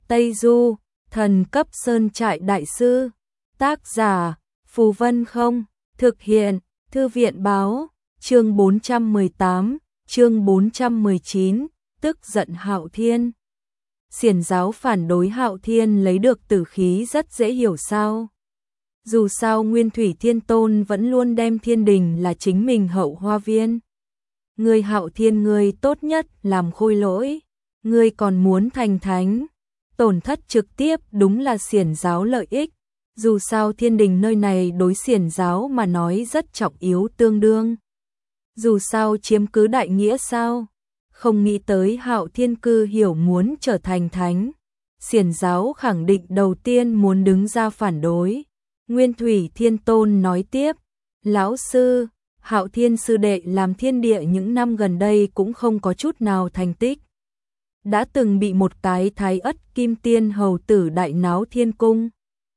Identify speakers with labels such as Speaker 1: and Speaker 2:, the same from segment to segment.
Speaker 1: Tây Du, thần cấp sơn trại đại sư. Tác giả, Phù Vân Không. Thực hiện, Thư viện báo. Chương 418, chương 419, tức giận Hạo Thiên. Xiển giáo phản đối Hạo Thiên lấy được tử khí rất dễ hiểu sao. Dù sao Nguyên Thủy Thiên Tôn vẫn luôn đem thiên đình là chính mình hậu hoa viên. Người Hạo Thiên người tốt nhất làm khôi lỗi, người còn muốn thành thánh. Tổn thất trực tiếp đúng là xiển giáo lợi ích. Dù sao thiên đình nơi này đối xiển giáo mà nói rất trọng yếu tương đương. Dù sao chiếm cứ đại nghĩa sao. Không nghĩ tới Hạo Thiên cư hiểu muốn trở thành thánh. Xiển giáo khẳng định đầu tiên muốn đứng ra phản đối. Nguyên Thủy Thiên Tôn nói tiếp, lão sư, Hạo Thiên sư đệ làm thiên địa những năm gần đây cũng không có chút nào thành tích. Đã từng bị một cái thái ất kim tiên hầu tử đại náo thiên cung.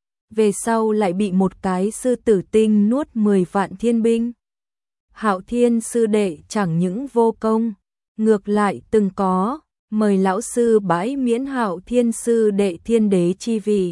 Speaker 1: Về sau lại bị một cái sư tử tinh nuốt 10 vạn thiên binh. Hạo Thiên sư đệ chẳng những vô công, ngược lại từng có, mời lão sư bãi miễn Hạo Thiên sư đệ thiên đế chi vị.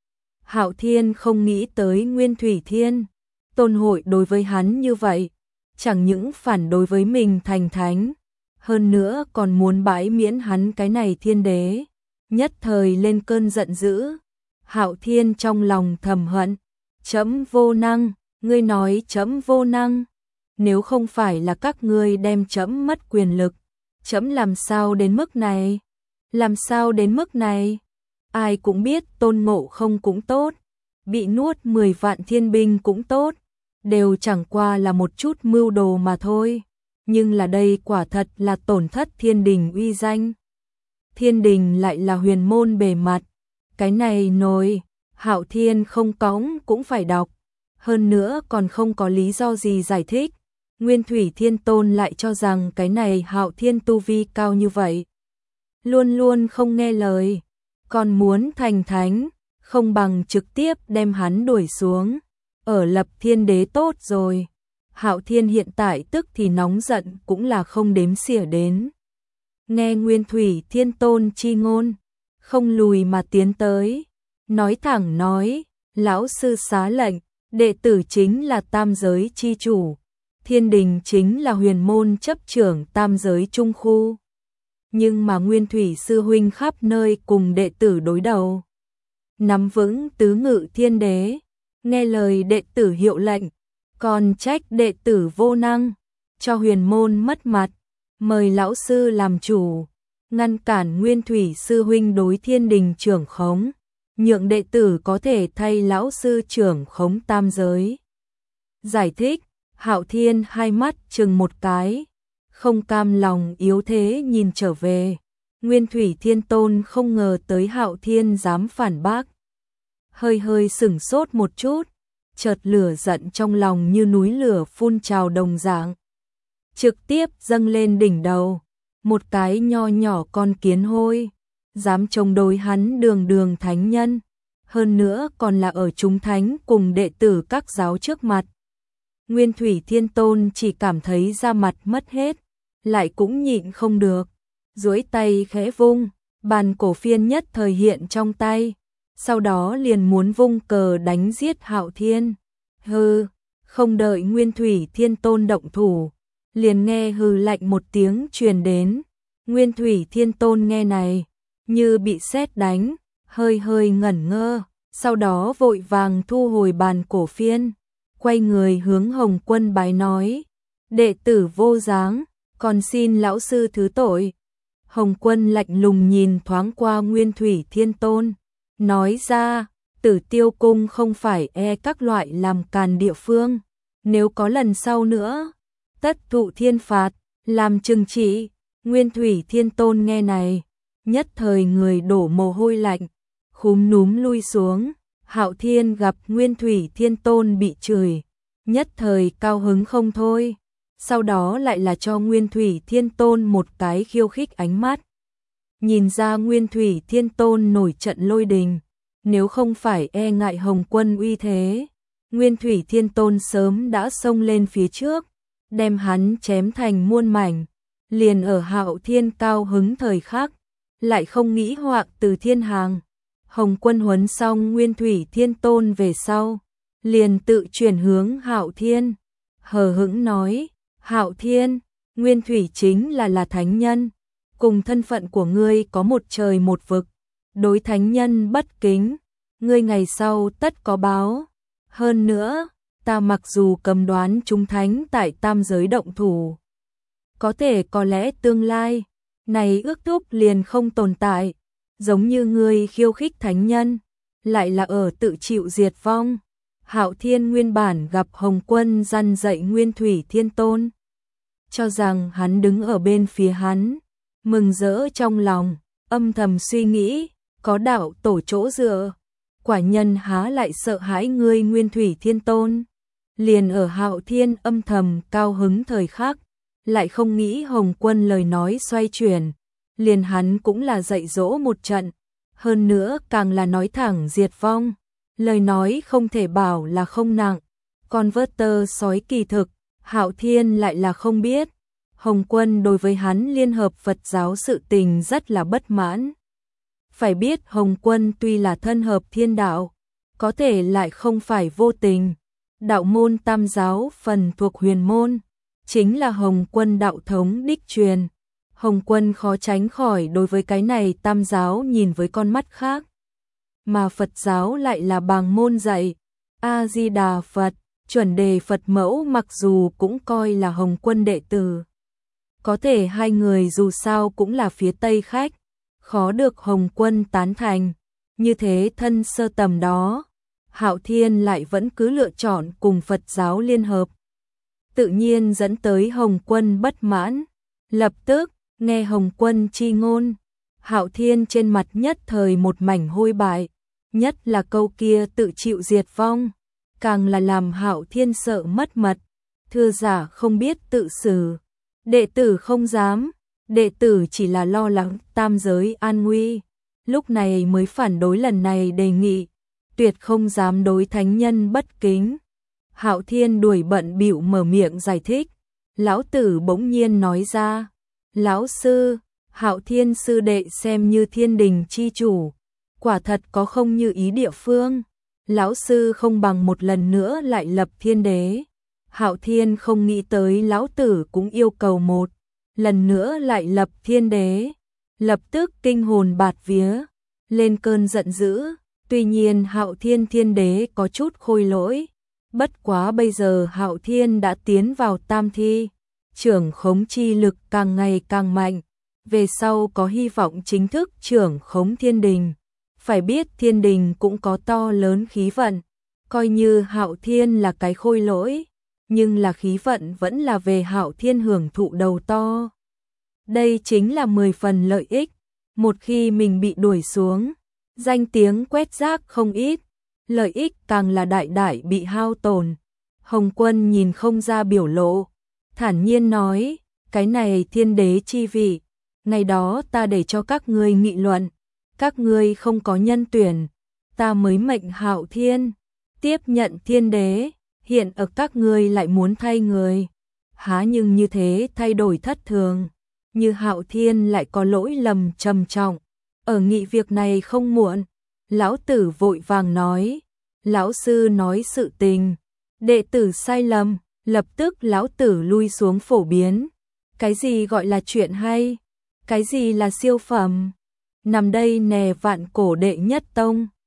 Speaker 1: Hạo Thiên không nghĩ tới Nguyên Thủy Thiên Tôn hội đối với hắn như vậy, chẳng những phản đối với mình thành thánh, hơn nữa còn muốn bãi miễn hắn cái này thiên đế, nhất thời lên cơn giận dữ. Hạo Thiên trong lòng thầm hận, trẫm vô năng, ngươi nói trẫm vô năng, nếu không phải là các ngươi đem trẫm mất quyền lực, trẫm làm sao đến mức này? Làm sao đến mức này? Ai cũng biết Tôn Ngộ Không cũng tốt, bị nuốt 10 vạn thiên binh cũng tốt, đều chẳng qua là một chút mưu đồ mà thôi. Nhưng là đây quả thật là tổn thất thiên đình uy danh. Thiên đình lại là huyền môn bề mặt. Cái này nồi, Hạo Thiên không cõng cũng phải đọc. Hơn nữa còn không có lý do gì giải thích. Nguyên Thủy Thiên Tôn lại cho rằng cái này Hạo Thiên tu vi cao như vậy. Luôn luôn không nghe lời. Còn muốn thành thánh, không bằng trực tiếp đem hắn đuổi xuống. Ở lập thiên đế tốt rồi. Hạo Thiên hiện tại tức thì nóng giận cũng là không đếm xỉa đến. Nghe Nguyên Thủy Thiên Tôn chi ngôn, không lùi mà tiến tới, nói thẳng nói, lão sư xá lệnh, đệ tử chính là tam giới chi chủ, thiên đình chính là huyền môn chấp trưởng tam giới trung khu. Nhưng mà Nguyên Thủy sư huynh khắp nơi cùng đệ tử đối đầu, nắm vững tứ ngự thiên đế, nghe lời đệ tử hiệu lệnh, còn trách đệ tử vô năng, cho huyền môn mất mặt, mời lão sư làm chủ, ngăn cản Nguyên Thủy sư huynh đối thiên đình trưởng khống, nhượng đệ tử có thể thay lão sư trưởng khống tam giới. Giải thích, Hạo Thiên hai mắt chừng một cái, không cam lòng yếu thế nhìn trở về. Nguyên Thủy Thiên Tôn không ngờ tới Hạo Thiên dám phản bác. Hơi hơi sửng sốt một chút, chợt lửa giận trong lòng như núi lửa phun trào đồng dạng. Trực tiếp dâng lên đỉnh đầu, một cái nho nhỏ con kiến hôi, dám chống đối hắn đường đường thánh nhân, hơn nữa còn là ở chúng thánh cùng đệ tử các giáo trước mặt. Nguyên Thủy Thiên Tôn chỉ cảm thấy da mặt mất hết, lại cũng nhịn không được, duỗi tay khẽ vung, bàn cổ phiên nhất thời hiện trong tay, sau đó liền muốn vung cờ đánh giết Hạo Thiên. Hừ, không đợi Nguyên Thủy Thiên Tôn động thủ, liền nghe hừ lạnh một tiếng truyền đến. Nguyên Thủy Thiên Tôn nghe này, như bị sét đánh, hơi hơi ngẩn ngơ, sau đó vội vàng thu hồi bàn cổ phiên, quay người hướng Hồng Quân bái nói, đệ tử vô dáng, còn xin lão sư thứ tội. Hồng Quân lạnh lùng nhìn thoáng qua Nguyên Thủy Thiên Tôn, nói ra, Tử Tiêu Cung không phải các loại làm càn địa phương, nếu có lần sau nữa, tất thụ thiên phạt, làm trừng trị. Nguyên Thủy Thiên Tôn nghe này, nhất thời người đổ mồ hôi lạnh, khúm núm lui xuống. Hạo Thiên gặp Nguyên Thủy Thiên Tôn bị chửi, nhất thời cao hứng không thôi, sau đó lại là cho Nguyên Thủy Thiên Tôn một cái khiêu khích ánh mắt. Nhìn ra Nguyên Thủy Thiên Tôn nổi trận lôi đình, nếu không phải ngại Hồng Quân uy thế, Nguyên Thủy Thiên Tôn sớm đã xông lên phía trước, đem hắn chém thành muôn mảnh. Liền ở Hạo Thiên cao hứng thời khắc, lại không nghĩ hoạng từ thiên hàng. Hồng Quân huấn xong Nguyên Thủy Thiên Tôn về sau, liền tự chuyển hướng Hạo Thiên, hờ hững nói: Hạo Thiên, Nguyên Thủy chính là thánh nhân, cùng thân phận của ngươi có một trời một vực, đối thánh nhân bất kính, ngươi ngày sau tất có báo. Hơn nữa, ta mặc dù cấm đoán chúng thánh tại tam giới động thủ, có lẽ tương lai này ước thúc liền không tồn tại, giống như ngươi khiêu khích thánh nhân, lại là ở tự chịu diệt vong. Hạo Thiên nguyên bản gặp Hồng Quân răn dạy Nguyên Thủy Thiên Tôn, cho rằng hắn đứng ở bên phía hắn, mừng rỡ trong lòng, âm thầm suy nghĩ, có đạo tổ chỗ dựa, quả nhân há lại sợ hãi ngươi Nguyên Thủy Thiên Tôn. Liền ở Hạo Thiên âm thầm cao hứng thời khắc, lại không nghĩ Hồng Quân lời nói xoay chuyển, liền hắn cũng là dạy dỗ một trận, hơn nữa càng là nói thẳng diệt vong, lời nói không thể bảo là không nặng, còn vớt tơ sói kỳ thực, Hạo Thiên lại là không biết. Hồng Quân đối với hắn liên hợp Phật giáo sự tình rất là bất mãn. Phải biết Hồng Quân tuy là thân hợp thiên đạo, có thể lại không phải vô tình. Đạo môn tam giáo phần thuộc huyền môn, chính là Hồng Quân đạo thống đích truyền. Hồng Quân khó tránh khỏi đối với cái này tam giáo nhìn với con mắt khác. Mà Phật giáo lại là bàng môn dạy. A-di-đà Phật, chuẩn đề Phật mẫu mặc dù cũng coi là Hồng Quân đệ tử. Có thể hai người dù sao cũng là phía Tây khách, khó được Hồng Quân tán thành. Như thế thân sơ tầm đó, Hạo Thiên lại vẫn cứ lựa chọn cùng Phật giáo liên hợp. Tự nhiên dẫn tới Hồng Quân bất mãn. Lập tức, nghe Hồng Quân chi ngôn, Hạo Thiên trên mặt nhất thời một mảnh hôi bại, nhất là câu kia tự chịu diệt vong, càng là làm Hạo Thiên sợ mất mật, thưa giả không biết tự xử, đệ tử không dám, đệ tử chỉ là lo lắng tam giới an nguy, lúc này mới phản đối lần này đề nghị, tuyệt không dám đối thánh nhân bất kính. Hạo Thiên đuổi bận bịu mở miệng giải thích, lão tử bỗng nhiên nói ra: lão sư, Hạo Thiên sư đệ xem như thiên đình chi chủ, quả thật có không như ý địa phương, lão sư không bằng một lần nữa lại lập thiên đế. Hạo Thiên không nghĩ tới lão tử cũng yêu cầu một lần nữa lại lập thiên đế, lập tức kinh hồn bạt vía, lên cơn giận dữ. Tuy nhiên Hạo Thiên thiên đế có chút khôi lỗi, bất quá bây giờ Hạo Thiên đã tiến vào tam thi, trưởng khống chi lực càng ngày càng mạnh, về sau có hy vọng chính thức trưởng khống thiên đình. Phải biết thiên đình cũng có to lớn khí vận, coi như Hạo Thiên là cái khôi lỗi, nhưng là khí vận vẫn là về Hạo Thiên hưởng thụ đầu to. Đây chính là 10 phần lợi ích, một khi mình bị đuổi xuống, danh tiếng quét rác không ít, lợi ích càng là đại đại bị hao tổn. Hồng Quân nhìn không ra biểu lộ, thản nhiên nói: cái này thiên đế chi vị, ngày đó ta để cho các ngươi nghị luận, các ngươi không có nhân tuyển, ta mới mệnh Hạo Thiên tiếp nhận thiên đế, hiện ở các ngươi lại muốn thay người, há nhưng như thế thay đổi thất thường, như Hạo Thiên lại có lỗi lầm trầm trọng, ở nghị việc này không muộn. Lão tử vội vàng nói: lão sư nói sự tình, đệ tử sai lầm. Lập tức lão tử lui xuống phổ biến, cái gì gọi là chuyện hay, cái gì là siêu phẩm, nằm đây nè vạn cổ đệ nhất tông.